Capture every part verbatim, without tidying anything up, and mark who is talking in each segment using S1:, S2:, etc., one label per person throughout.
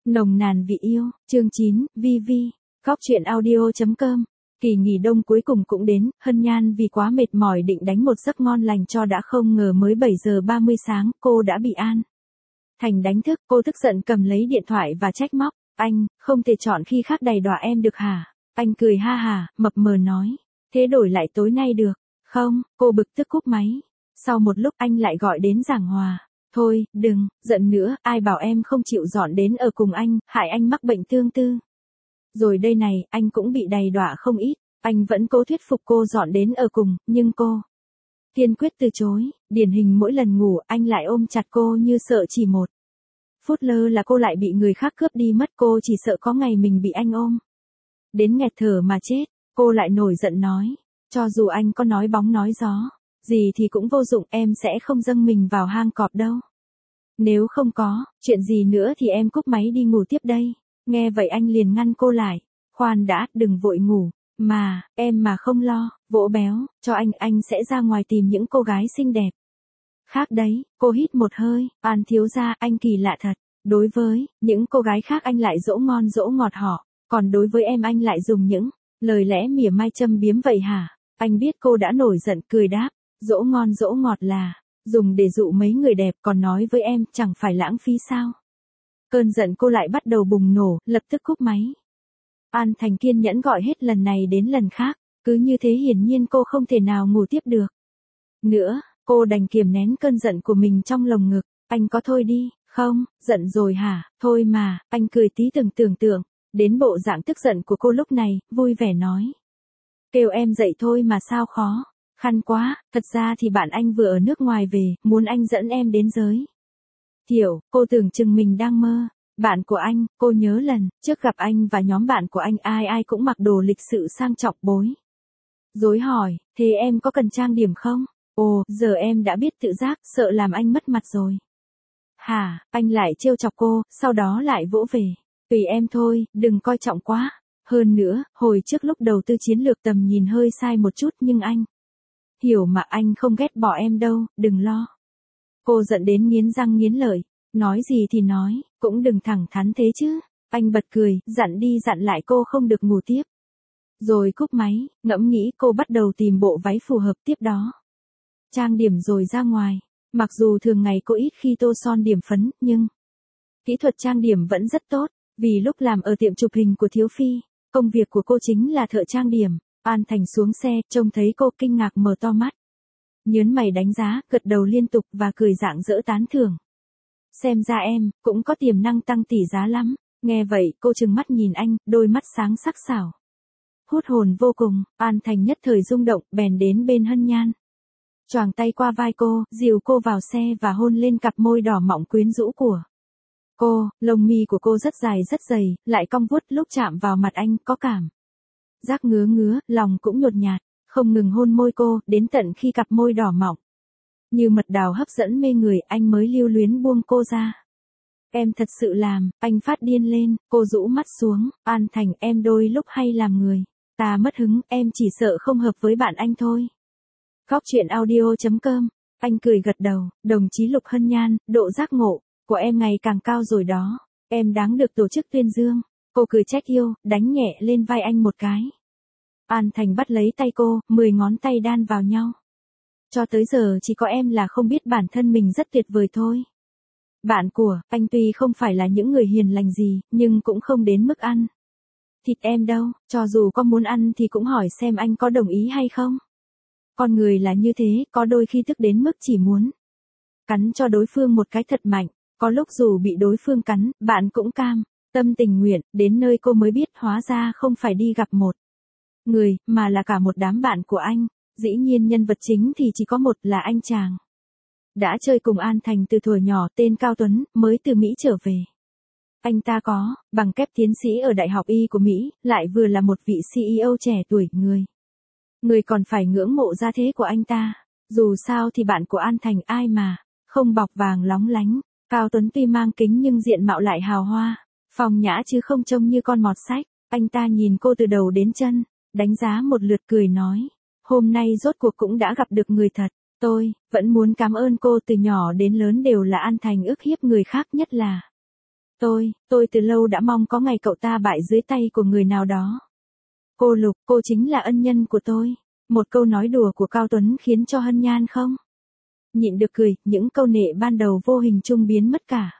S1: Nồng nàn vị yêu, chương chín, Vi Vi, Góc truyện audio chấm com. Kỳ nghỉ đông cuối cùng cũng đến, Hân Nhan vì quá mệt mỏi định đánh một giấc ngon lành cho đã không ngờ mới bảy giờ ba mươi sáng, cô đã bị An Thành đánh thức, cô tức giận cầm lấy điện thoại và trách móc, anh, không thể chọn khi khác đầy đọa em được hả? Anh cười ha hà, mập mờ nói, thế đổi lại tối nay được, không? Cô bực tức cúp máy. Sau một lúc anh lại gọi đến giảng hòa. Thôi, đừng, giận nữa, ai bảo em không chịu dọn đến ở cùng anh, hại anh mắc bệnh tương tư. Rồi đây này, anh cũng bị đầy đọa không ít, anh vẫn cố thuyết phục cô dọn đến ở cùng, nhưng cô kiên quyết từ chối, điển hình mỗi lần ngủ anh lại ôm chặt cô như sợ chỉ một phút lơ là cô lại bị người khác cướp đi mất, cô chỉ sợ có ngày mình bị anh ôm đến nghẹt thở mà chết. Cô lại nổi giận nói, cho dù anh có nói bóng nói gió gì thì cũng vô dụng, em sẽ không dâng mình vào hang cọp đâu. Nếu không có chuyện gì nữa thì em cúp máy đi ngủ tiếp đây. Nghe vậy anh liền ngăn cô lại, khoan đã, đừng vội ngủ, mà, em mà không lo, vỗ béo, cho anh, anh sẽ ra ngoài tìm những cô gái xinh đẹp khác đấy. Cô hít một hơi, An thiếu gia, anh kỳ lạ thật, đối với những cô gái khác anh lại dỗ ngon dỗ ngọt họ, còn đối với em anh lại dùng những lời lẽ mỉa mai châm biếm vậy hả? Anh biết cô đã nổi giận, cười đáp, dỗ ngon dỗ ngọt là dùng để dụ mấy người đẹp, còn nói với em chẳng phải lãng phí sao? Cơn giận cô lại bắt đầu bùng nổ, lập tức cúp máy. An Thành kiên nhẫn gọi hết lần này đến lần khác, cứ như thế hiển nhiên cô không thể nào ngủ tiếp được nữa, cô đành kiềm nén cơn giận của mình trong lồng ngực. Anh có thôi đi, không, giận rồi hả? Thôi mà, anh cười tí từng tưởng tượng đến bộ dạng tức giận của cô lúc này, vui vẻ nói. Kêu em dậy thôi mà sao khó khăn quá, thật ra thì bạn anh vừa ở nước ngoài về, muốn anh dẫn em đến giới thiệu. Cô tưởng chừng mình đang mơ. Bạn của anh, cô nhớ lần trước gặp anh và nhóm bạn của anh ai ai cũng mặc đồ lịch sự sang trọng, bối rối hỏi, thế em có cần trang điểm không? Ồ, giờ em đã biết tự giác, sợ làm anh mất mặt rồi. Hả, anh lại trêu chọc cô, sau đó lại vỗ về. Tùy em thôi, đừng coi trọng quá. Hơn nữa, hồi trước lúc đầu tư chiến lược tầm nhìn hơi sai một chút nhưng anh hiểu mà, anh không ghét bỏ em đâu, đừng lo. Cô giận đến nghiến răng nghiến lợi, nói gì thì nói, cũng đừng thẳng thắn thế chứ. Anh bật cười, dặn đi dặn lại cô không được ngủ tiếp. Rồi cúp máy, ngẫm nghĩ cô bắt đầu tìm bộ váy phù hợp, tiếp đó trang điểm rồi ra ngoài. Mặc dù thường ngày cô ít khi tô son điểm phấn, nhưng kỹ thuật trang điểm vẫn rất tốt, vì lúc làm ở tiệm chụp hình của Thiếu Phi, công việc của cô chính là thợ trang điểm. An Thành xuống xe, trông thấy cô kinh ngạc mở to mắt, nhớn mày đánh giá, gật đầu liên tục và cười rạng rỡ tán thưởng. Xem ra em cũng có tiềm năng tăng tỷ giá lắm. Nghe vậy, cô trừng mắt nhìn anh, đôi mắt sáng sắc sảo, hút hồn vô cùng. An Thành nhất thời rung động, bèn đến bên Hân Nhan, choàng tay qua vai cô, dìu cô vào xe và hôn lên cặp môi đỏ mọng quyến rũ của cô. Lông mi của cô rất dài rất dày, lại cong vuốt, lúc chạm vào mặt anh có cảm giác ngứa ngứa, lòng cũng nhột nhạt, không ngừng hôn môi cô, đến tận khi cặp môi đỏ mọng như mật đào hấp dẫn mê người, anh mới lưu luyến buông cô ra. Em thật sự làm anh phát điên lên. Cô rũ mắt xuống, An Thành, em đôi lúc hay làm người ta mất hứng, em chỉ sợ không hợp với bạn anh thôi. Góc truyện audio chấm com. Anh cười gật đầu, đồng chí Lục Hân Nhan, độ giác ngộ của em ngày càng cao rồi đó, em đáng được tổ chức tuyên dương. Cô cười trách yêu, đánh nhẹ lên vai anh một cái. An Thành bắt lấy tay cô, mười ngón tay đan vào nhau. Cho tới giờ chỉ có em là không biết bản thân mình rất tuyệt vời thôi. Bạn của anh tuy không phải là những người hiền lành gì, nhưng cũng không đến mức ăn thịt em đâu, cho dù có muốn ăn thì cũng hỏi xem anh có đồng ý hay không. Con người là như thế, có đôi khi tức đến mức chỉ muốn cắn cho đối phương một cái thật mạnh, có lúc dù bị đối phương cắn, bạn cũng cam tâm tình nguyện. Đến nơi cô mới biết hóa ra không phải đi gặp một người, mà là cả một đám bạn của anh. Dĩ nhiên nhân vật chính thì chỉ có một, là anh chàng đã chơi cùng An Thành từ thuở nhỏ, tên Cao Tuấn, mới từ Mỹ trở về. Anh ta có bằng kép tiến sĩ ở Đại học Y của Mỹ, lại vừa là một vị xê e ô trẻ tuổi, người người còn phải ngưỡng mộ gia thế của anh ta. Dù sao thì bạn của An Thành ai mà không bọc vàng lóng lánh. Cao Tuấn tuy mang kính nhưng diện mạo lại hào hoa, phong nhã chứ không trông như con mọt sách. Anh ta nhìn cô từ đầu đến chân, đánh giá một lượt, cười nói, hôm nay rốt cuộc cũng đã gặp được người thật. Tôi vẫn muốn cảm ơn cô, từ nhỏ đến lớn đều là An Thành ức hiếp người khác, nhất là Tôi, tôi từ lâu đã mong có ngày cậu ta bại dưới tay của người nào đó. Cô Lục, cô chính là ân nhân của tôi. Một câu nói đùa của Cao Tuấn khiến cho Hân Nhan không nhịn được cười, những câu nệ ban đầu vô hình trung biến mất cả.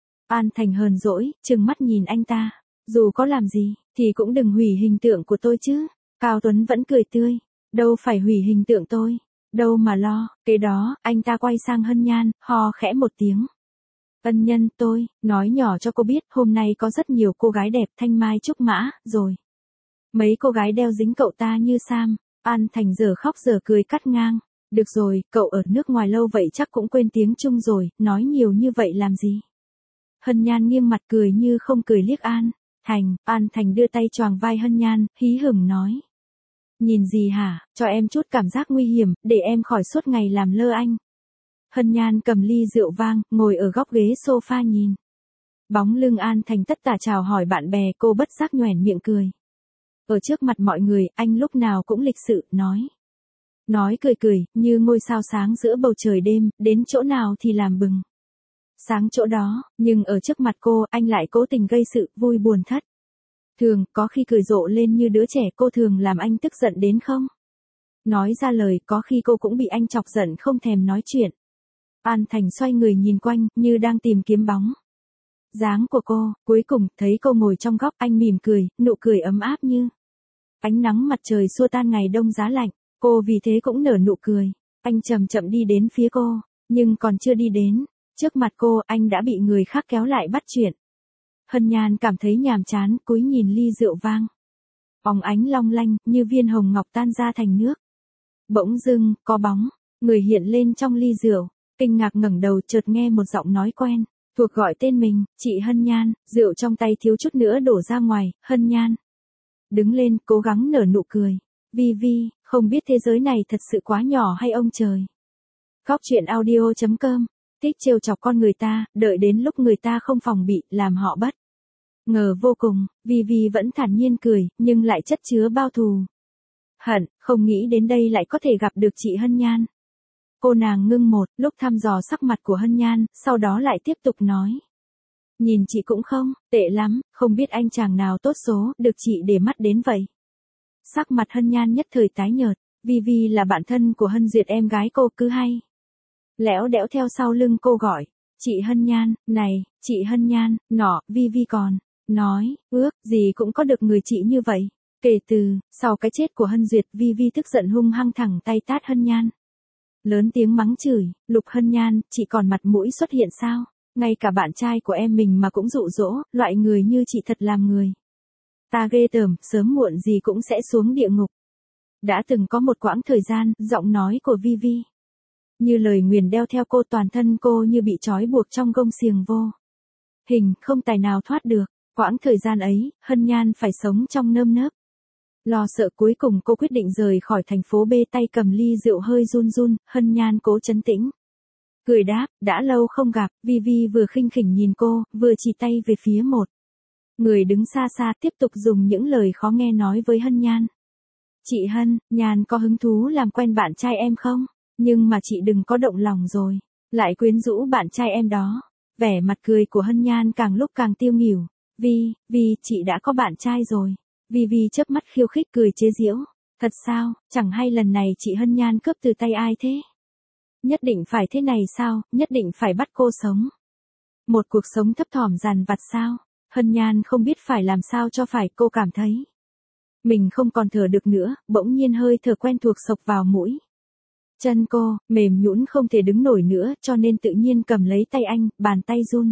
S1: An Thành hờn dỗi, trừng mắt nhìn anh ta. Dù có làm gì, thì cũng đừng hủy hình tượng của tôi chứ. Cao Tuấn vẫn cười tươi. Đâu phải hủy hình tượng tôi. Đâu mà lo, cái đó, anh ta quay sang Hân Nhan, ho khẽ một tiếng. Ân nhân tôi, nói nhỏ cho cô biết, hôm nay có rất nhiều cô gái đẹp thanh mai trúc mã, rồi. Mấy cô gái đeo dính cậu ta như Sam. An Thành giờ khóc giờ cười cắt ngang. Được rồi, cậu ở nước ngoài lâu vậy chắc cũng quên tiếng Trung rồi, nói nhiều như vậy làm gì. Hân Nhan nghiêng mặt cười như không cười liếc An Thành. An Thành đưa tay choàng vai Hân Nhan, hí hửng nói. Nhìn gì hả, cho em chút cảm giác nguy hiểm, để em khỏi suốt ngày làm lơ anh. Hân Nhan cầm ly rượu vang, ngồi ở góc ghế sofa nhìn. Bóng lưng An Thành tất tả chào hỏi bạn bè, cô bất giác nhoẻn miệng cười. Ở trước mặt mọi người, anh lúc nào cũng lịch sự, nói. Nói cười cười, như ngôi sao sáng giữa bầu trời đêm, đến chỗ nào thì làm bừng. Sáng chỗ đó, nhưng ở trước mặt cô, anh lại cố tình gây sự, vui buồn thất. Thường, có khi cười rộ lên như đứa trẻ, cô thường làm anh tức giận đến không nói ra lời, có khi cô cũng bị anh chọc giận không thèm nói chuyện. An Thành xoay người nhìn quanh, như đang tìm kiếm bóng dáng của cô, cuối cùng, thấy cô ngồi trong góc, anh mỉm cười, nụ cười ấm áp như ánh nắng mặt trời xua tan ngày đông giá lạnh, cô vì thế cũng nở nụ cười. Anh chậm chậm đi đến phía cô, nhưng còn chưa đi đến trước mặt cô, anh đã bị người khác kéo lại bắt chuyện. Hân Nhan cảm thấy nhàm chán, cúi nhìn ly rượu vang. Óng ánh long lanh, như viên hồng ngọc tan ra thành nước. Bỗng dưng, có bóng người hiện lên trong ly rượu, kinh ngạc ngẩng đầu chợt nghe một giọng nói quen thuộc gọi tên mình, chị Hân Nhan. Rượu trong tay thiếu chút nữa đổ ra ngoài. Hân Nhan đứng lên, cố gắng nở nụ cười. Vi Vi, không biết thế giới này thật sự quá nhỏ hay ông trời. Góc truyện audio chấm com, thích trêu chọc con người ta, đợi đến lúc người ta không phòng bị, làm họ bất ngờ vô cùng. Vi Vi vẫn thản nhiên cười, nhưng lại chất chứa bao thù hận, không nghĩ đến đây lại có thể gặp được chị Hân Nhan. Cô nàng ngưng một lúc thăm dò sắc mặt của Hân Nhan, sau đó lại tiếp tục nói. Nhìn chị cũng không tệ lắm, không biết anh chàng nào tốt số, được chị để mắt đến vậy. Sắc mặt Hân Nhan nhất thời tái nhợt. Vi Vi là bạn thân của Hân Duyệt, em gái cô, cứ hay lẽo đẽo theo sau lưng cô gọi. Chị Hân Nhan, này, chị Hân Nhan, nọ. Vi Vi còn nói, ước gì cũng có được người chị như vậy. Kể từ sau cái chết của Hân Duyệt, Vi Vi tức giận hung hăng thẳng tay tát Hân Nhan. Lớn tiếng mắng chửi, Lục Hân Nhan, chị còn mặt mũi xuất hiện sao? Ngay cả bạn trai của em mình mà cũng dụ dỗ, loại người như chị thật làm người ta ghê tởm, sớm muộn gì cũng sẽ xuống địa ngục. Đã từng có một quãng thời gian, giọng nói của Vi Vi như lời nguyền đeo theo cô, toàn thân cô như bị trói buộc trong gông xiềng vô hình, không tài nào thoát được. Quãng thời gian ấy, Hân Nhan phải sống trong nơm nớp lo sợ. Cuối cùng cô quyết định rời khỏi thành phố B, tay cầm ly rượu hơi run run. Hân Nhan cố trấn tĩnh, cười đáp, đã lâu không gặp. Vi Vi vừa khinh khỉnh nhìn cô, vừa chỉ tay về phía một người đứng xa xa, tiếp tục dùng những lời khó nghe nói với Hân Nhan. Chị Hân Nhan có hứng thú làm quen bạn trai em không? Nhưng mà chị đừng có động lòng rồi lại quyến rũ bạn trai em đó. Vẻ mặt cười của Hân Nhan càng lúc càng tiêu nghỉu. Vi, Vi, chị đã có bạn trai rồi. Vi Vi chớp mắt khiêu khích cười chế giễu. Thật sao, chẳng hay lần này chị Hân Nhan cướp từ tay ai thế? Nhất định phải thế này sao, nhất định phải bắt cô sống một cuộc sống thấp thỏm dằn vặt sao? Hân Nhan không biết phải làm sao cho phải, cô cảm thấy mình không còn thở được nữa, bỗng nhiên hơi thở quen thuộc xộc vào mũi. Chân cô, mềm nhũn không thể đứng nổi nữa, cho nên tự nhiên cầm lấy tay anh, bàn tay run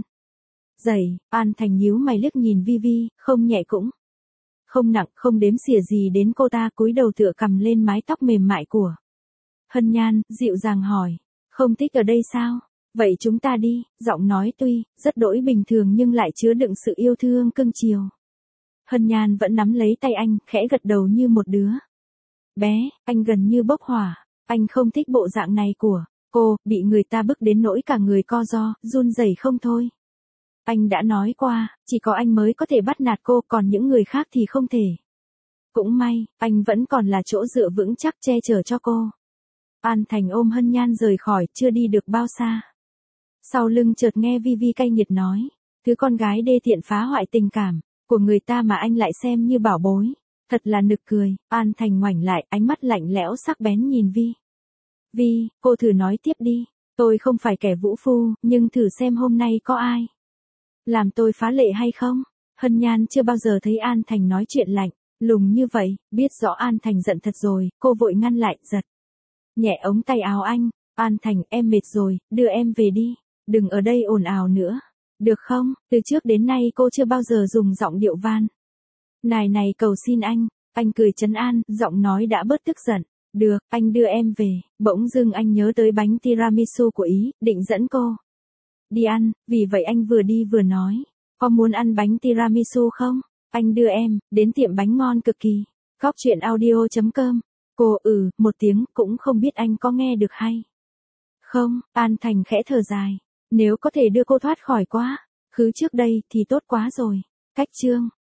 S1: rẩy. An Thành nhíu mày liếc nhìn Vi Vi, không nhẹ cũng không nặng, không đếm xỉa gì đến cô ta, cúi đầu tựa cằm lên mái tóc mềm mại của Hân Nhan, dịu dàng hỏi. Không thích ở đây sao? Vậy chúng ta đi. Giọng nói tuy rất đỗi bình thường nhưng lại chứa đựng sự yêu thương cưng chiều. Hân Nhan vẫn nắm lấy tay anh, khẽ gật đầu như một đứa bé. Anh gần như bốc hỏa. Anh không thích bộ dạng này của cô, bị người ta bức đến nỗi cả người co ro, run rẩy không thôi. Anh đã nói qua, chỉ có anh mới có thể bắt nạt cô, còn những người khác thì không thể. Cũng may, anh vẫn còn là chỗ dựa vững chắc che chở cho cô. An Thành ôm Hân Nhan rời khỏi, chưa đi được bao xa. Sau lưng chợt nghe Vi Vi cay nghiệt nói. Thứ con gái đê tiện phá hoại tình cảm của người ta mà anh lại xem như bảo bối. Thật là nực cười. An Thành ngoảnh lại, ánh mắt lạnh lẽo sắc bén nhìn Vi. Vi, cô thử nói tiếp đi. Tôi không phải kẻ vũ phu, nhưng thử xem hôm nay có ai làm tôi phá lệ hay không? Hân Nhan chưa bao giờ thấy An Thành nói chuyện lạnh lùng như vậy, biết rõ An Thành giận thật rồi, cô vội ngăn lại, giật nhẹ ống tay áo anh. An Thành, em mệt rồi, đưa em về đi. Đừng ở đây ồn ào nữa. Được không? Từ trước đến nay cô chưa bao giờ dùng giọng điệu van nài này cầu xin anh. Anh cười trấn an, giọng nói đã bớt tức giận. Được, anh đưa em về. Bỗng dưng anh nhớ tới bánh tiramisu của Ý, định dẫn cô đi ăn, vì vậy anh vừa đi vừa nói. Có muốn ăn bánh tiramisu không? Anh đưa em đến tiệm bánh ngon cực kỳ. Góc chuyện audio chấm com. Cô ừ, một tiếng, cũng không biết anh có nghe được hay không. An Thành khẽ thở dài. Nếu có thể đưa cô thoát khỏi quá khứ trước đây thì tốt quá rồi. Cách chương